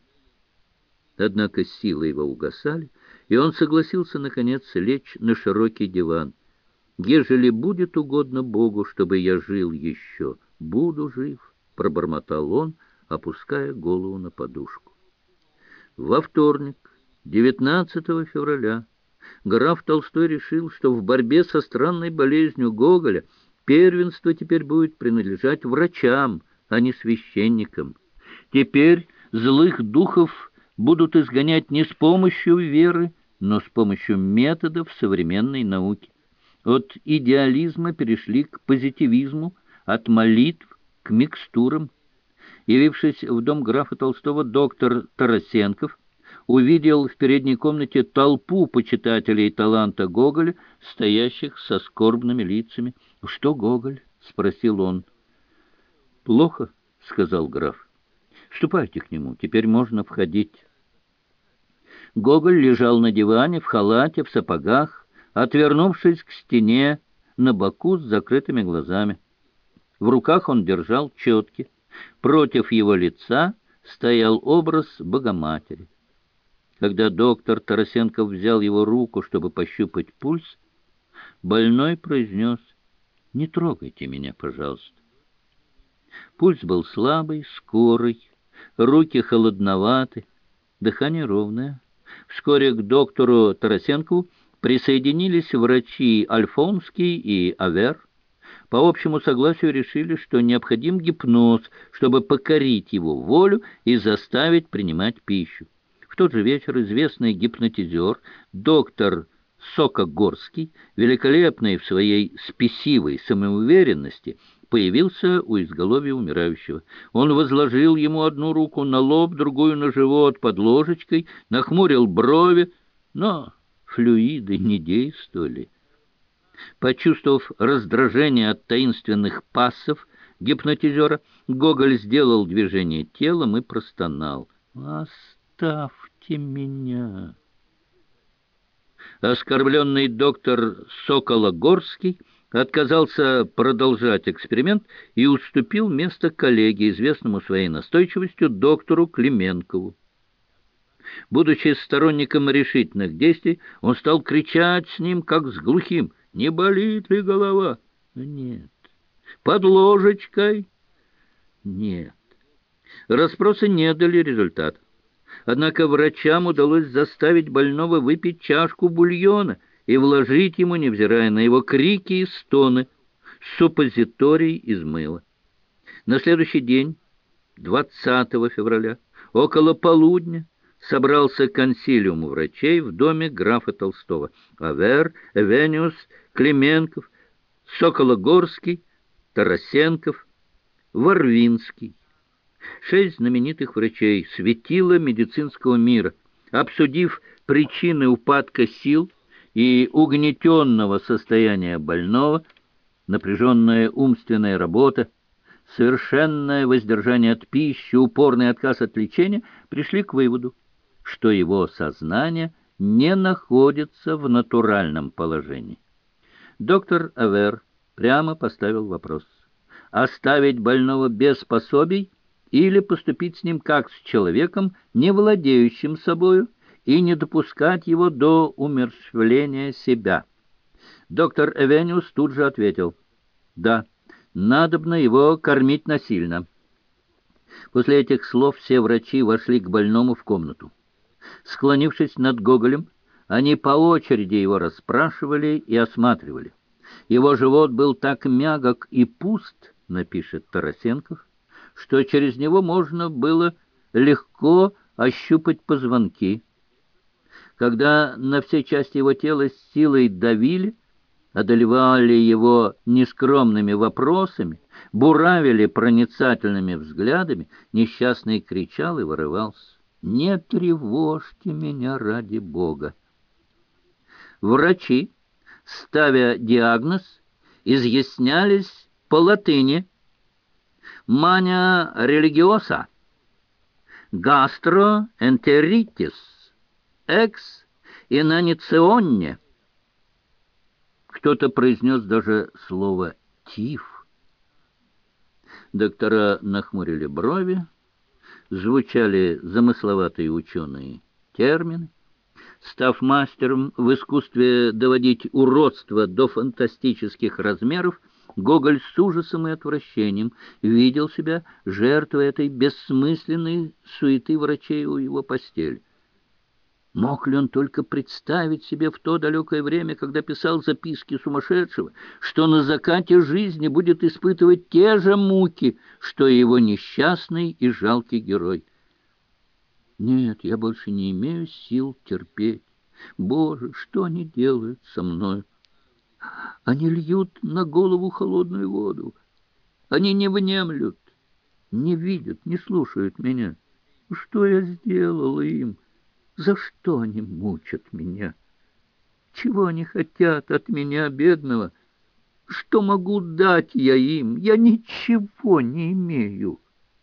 Однако силы его угасали, и он согласился, наконец, лечь на широкий диван. «Ежели будет угодно Богу, чтобы я жил еще, буду жив», — пробормотал он, опуская голову на подушку. Во вторник, девятнадцатого февраля, граф Толстой решил, что в борьбе со странной болезнью Гоголя первенство теперь будет принадлежать врачам, а не священникам. Теперь злых духов будут изгонять не с помощью веры, но с помощью методов современной науки. От идеализма перешли к позитивизму, от молитв к микстурам. Явившись в дом графа Толстого, доктор Тарасенков увидел в передней комнате толпу почитателей таланта Гоголя, стоящих со скорбными лицами. «Что Гоголь?» — спросил он. «Плохо», — сказал граф. «Ступайте к нему, теперь можно входить». Гоголь лежал на диване, в халате, в сапогах, отвернувшись к стене, на боку с закрытыми глазами. В руках он держал четки. Против его лица стоял образ Богоматери. Когда доктор Тарасенков взял его руку, чтобы пощупать пульс, больной произнес: «Не трогайте меня, пожалуйста». Пульс был слабый, скорый, руки холодноваты, дыхание ровное. Вскоре к доктору Тарасенкову присоединились врачи Альфонский и Авер. По общему согласию решили, что необходим гипноз, чтобы покорить его волю и заставить принимать пищу. В тот же вечер известный гипнотизер, доктор Сокогорский, великолепный в своей спесивой самоуверенности, появился у изголовья умирающего. Он возложил ему одну руку на лоб, другую на живот под ложечкой, нахмурил брови, но флюиды не действовали. Почувствовав раздражение от таинственных пассов гипнотизера, Гоголь сделал движение телом и простонал: «Оставьте меня». Оскорбленный доктор Сокологорский отказался продолжать эксперимент и уступил место коллеге, известному своей настойчивостью, доктору Клименкову. Будучи сторонником решительных действий, он стал кричать с ним, как с глухим: «Не болит ли голова?» «Нет». «Под ложечкой?» «Нет». Расспросы не дали результата. Однако врачам удалось заставить больного выпить чашку бульона и вложить ему, невзирая на его крики и стоны, суппозиторий из мыла. На следующий день, двадцатого февраля, около полудня, собрался консилиум врачей в доме графа Толстого. Авер, Эвениус, Клименков, Сокологорский, Тарасенков, Варвинский. Шесть знаменитых врачей, светила медицинского мира, обсудив причины упадка сил и угнетенного состояния больного, напряженная умственная работа, совершенное воздержание от пищи, упорный отказ от лечения, пришли к выводу, что его сознание не находится в натуральном положении. Доктор Авер прямо поставил вопрос: оставить больного без пособий или поступить с ним как с человеком, не владеющим собою, и не допускать его до умерщвления себя? Доктор Эвениус тут же ответил: да, надобно его кормить насильно. После этих слов все врачи вошли к больному в комнату. Склонившись над Гоголем, они по очереди его расспрашивали и осматривали. Его живот был так мягок и пуст, напишет Тарасенков, что через него можно было легко ощупать позвонки. Когда на все части его тела с силой давили, одолевали его нескромными вопросами, буравили проницательными взглядами, несчастный кричал и вырывался: «Не тревожьте меня ради Бога!» Врачи, ставя диагноз, изъяснялись по латыни: «Mania religiosa, gastroenteritis, ex inanitionne». Кто-то произнес даже слово «тиф». Доктора нахмурили брови, звучали замысловатые ученые термины. Став мастером в искусстве доводить уродство до фантастических размеров, Гоголь с ужасом и отвращением видел себя жертвой этой бессмысленной суеты врачей у его постели. Мог ли он только представить себе в то далекое время, когда писал записки сумасшедшего, что на закате жизни будет испытывать те же муки, что и его несчастный и жалкий герой? Нет, я больше не имею сил терпеть. Боже, что они делают со мной? Они льют на голову холодную воду. Они не внемлют, не видят, не слушают меня. Что я сделала им? За что они мучат меня? Чего они хотят от меня, бедного? Что могу дать я им? Я ничего не имею.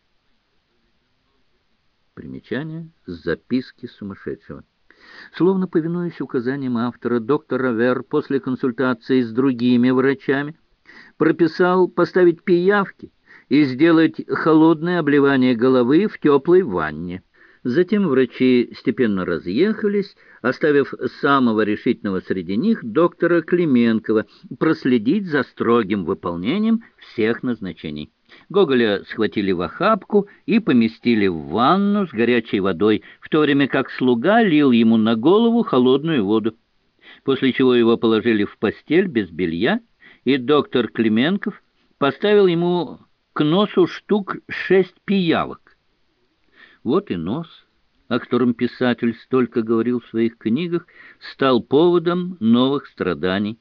Примечание: записки сумасшедшего. Словно повинуясь указаниям автора, доктор Авер после консультации с другими врачами прописал поставить пиявки и сделать холодное обливание головы в теплой ванне. Затем врачи степенно разъехались, оставив самого решительного среди них доктора Клименкова проследить за строгим выполнением всех назначений. Гоголя схватили в охапку и поместили в ванну с горячей водой, в то время как слуга лил ему на голову холодную воду, после чего его положили в постель без белья, и доктор Клименков поставил ему к носу штук шесть пиявок. Вот и нос, о котором писатель столько говорил в своих книгах, стал поводом новых страданий.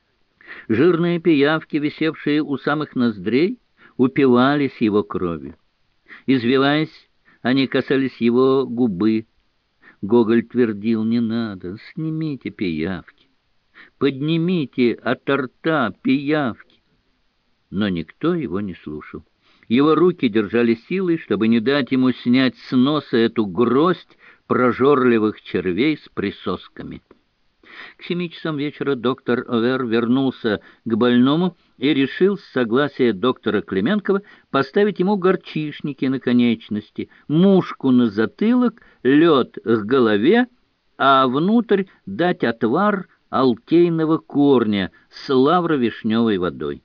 Жирные пиявки, висевшие у самых ноздрей, упивались его кровью. Извиваясь, они касались его губы. Гоголь твердил: «Не надо, снимите пиявки, поднимите от рта пиявки». Но никто его не слушал. Его руки держали силой, чтобы не дать ему снять с носа эту гроздь прожорливых червей с присосками. К семи часам вечера доктор Авер вернулся к больному и решил с согласия доктора Клименкова поставить ему горчишники на конечности, мушку на затылок, лед к голове, а внутрь дать отвар алтейного корня с лавровишневой водой.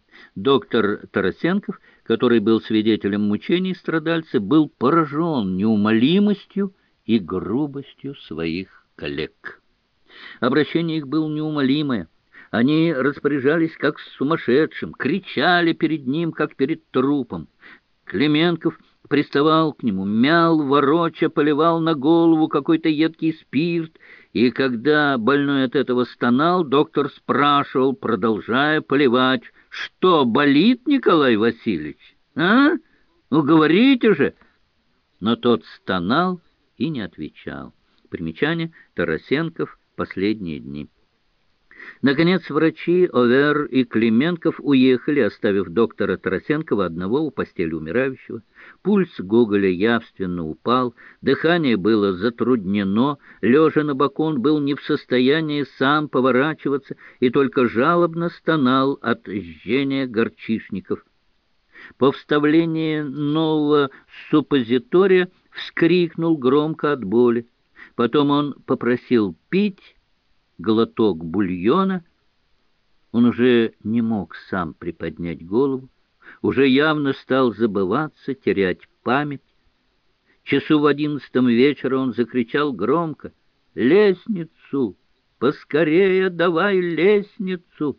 Доктор Тарасенков, который был свидетелем мучений страдальца, был поражен неумолимостью и грубостью своих коллег. Обращение их было неумолимое. Они распоряжались как с сумасшедшим, кричали перед ним, как перед трупом. Клименков приставал к нему, мял, вороча, поливал на голову какой-то едкий спирт, и когда больной от этого стонал, доктор спрашивал, продолжая поливать: «Что, болит, Николай Васильевич? А? Ну, говорите же!» Но тот стонал и не отвечал. Примечание: Тарасенков. Последние дни. Наконец врачи Овер и Клименков уехали, оставив доктора Тарасенкова одного у постели умирающего. Пульс Гоголя явственно упал, дыхание было затруднено, лежа на боку он был не в состоянии сам поворачиваться и только жалобно стонал от жжения горчишников. По вставлении нового суппозитория вскрикнул громко от боли. Потом он попросил пить глоток бульона. Он уже не мог сам приподнять голову, уже явно стал забываться, терять память. Часу в одиннадцатом вечера он закричал громко: «Лестницу! Поскорее давай лестницу!»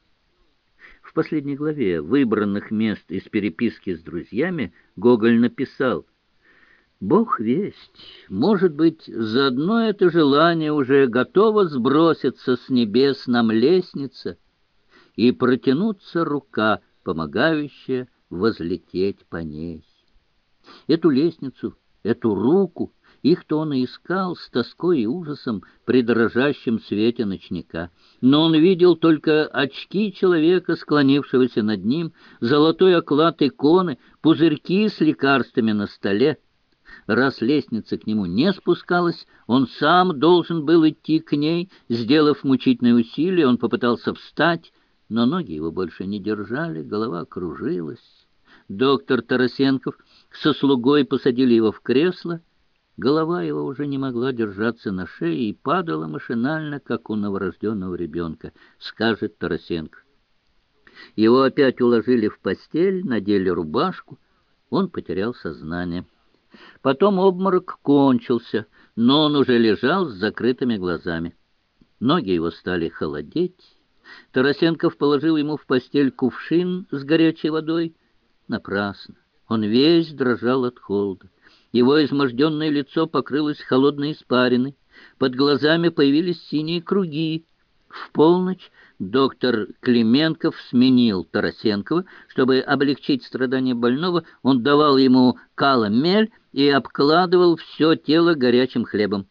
В последней главе выбранных мест из переписки с друзьями Гоголь написал: «Бог весть, может быть, за одно это желание уже готова сброситься с небес нам лестница и протянуться рука, помогающая возлететь по ней». Эту лестницу, эту руку, их-то он и искал с тоской и ужасом при дрожащем свете ночника. Но он видел только очки человека, склонившегося над ним, золотой оклад иконы, пузырьки с лекарствами на столе. Раз лестница к нему не спускалась, он сам должен был идти к ней. Сделав мучительное усилие, он попытался встать, но ноги его больше не держали, голова кружилась. Доктор Тарасенков со слугой посадили его в кресло. Голова его уже не могла держаться на шее и падала машинально, как у новорожденного ребенка, скажет Тарасенков. Его опять уложили в постель, надели рубашку. Он потерял сознание. Потом обморок кончился, но он уже лежал с закрытыми глазами. Ноги его стали холодеть. Тарасенков положил ему в постель кувшин с горячей водой. Напрасно. Он весь дрожал от холода. Его изможденное лицо покрылось холодной испариной. Под глазами появились синие круги. В полночь доктор Клименков сменил Тарасенкова. Чтобы облегчить страдания больного, он давал ему каламель и обкладывал все тело горячим хлебом.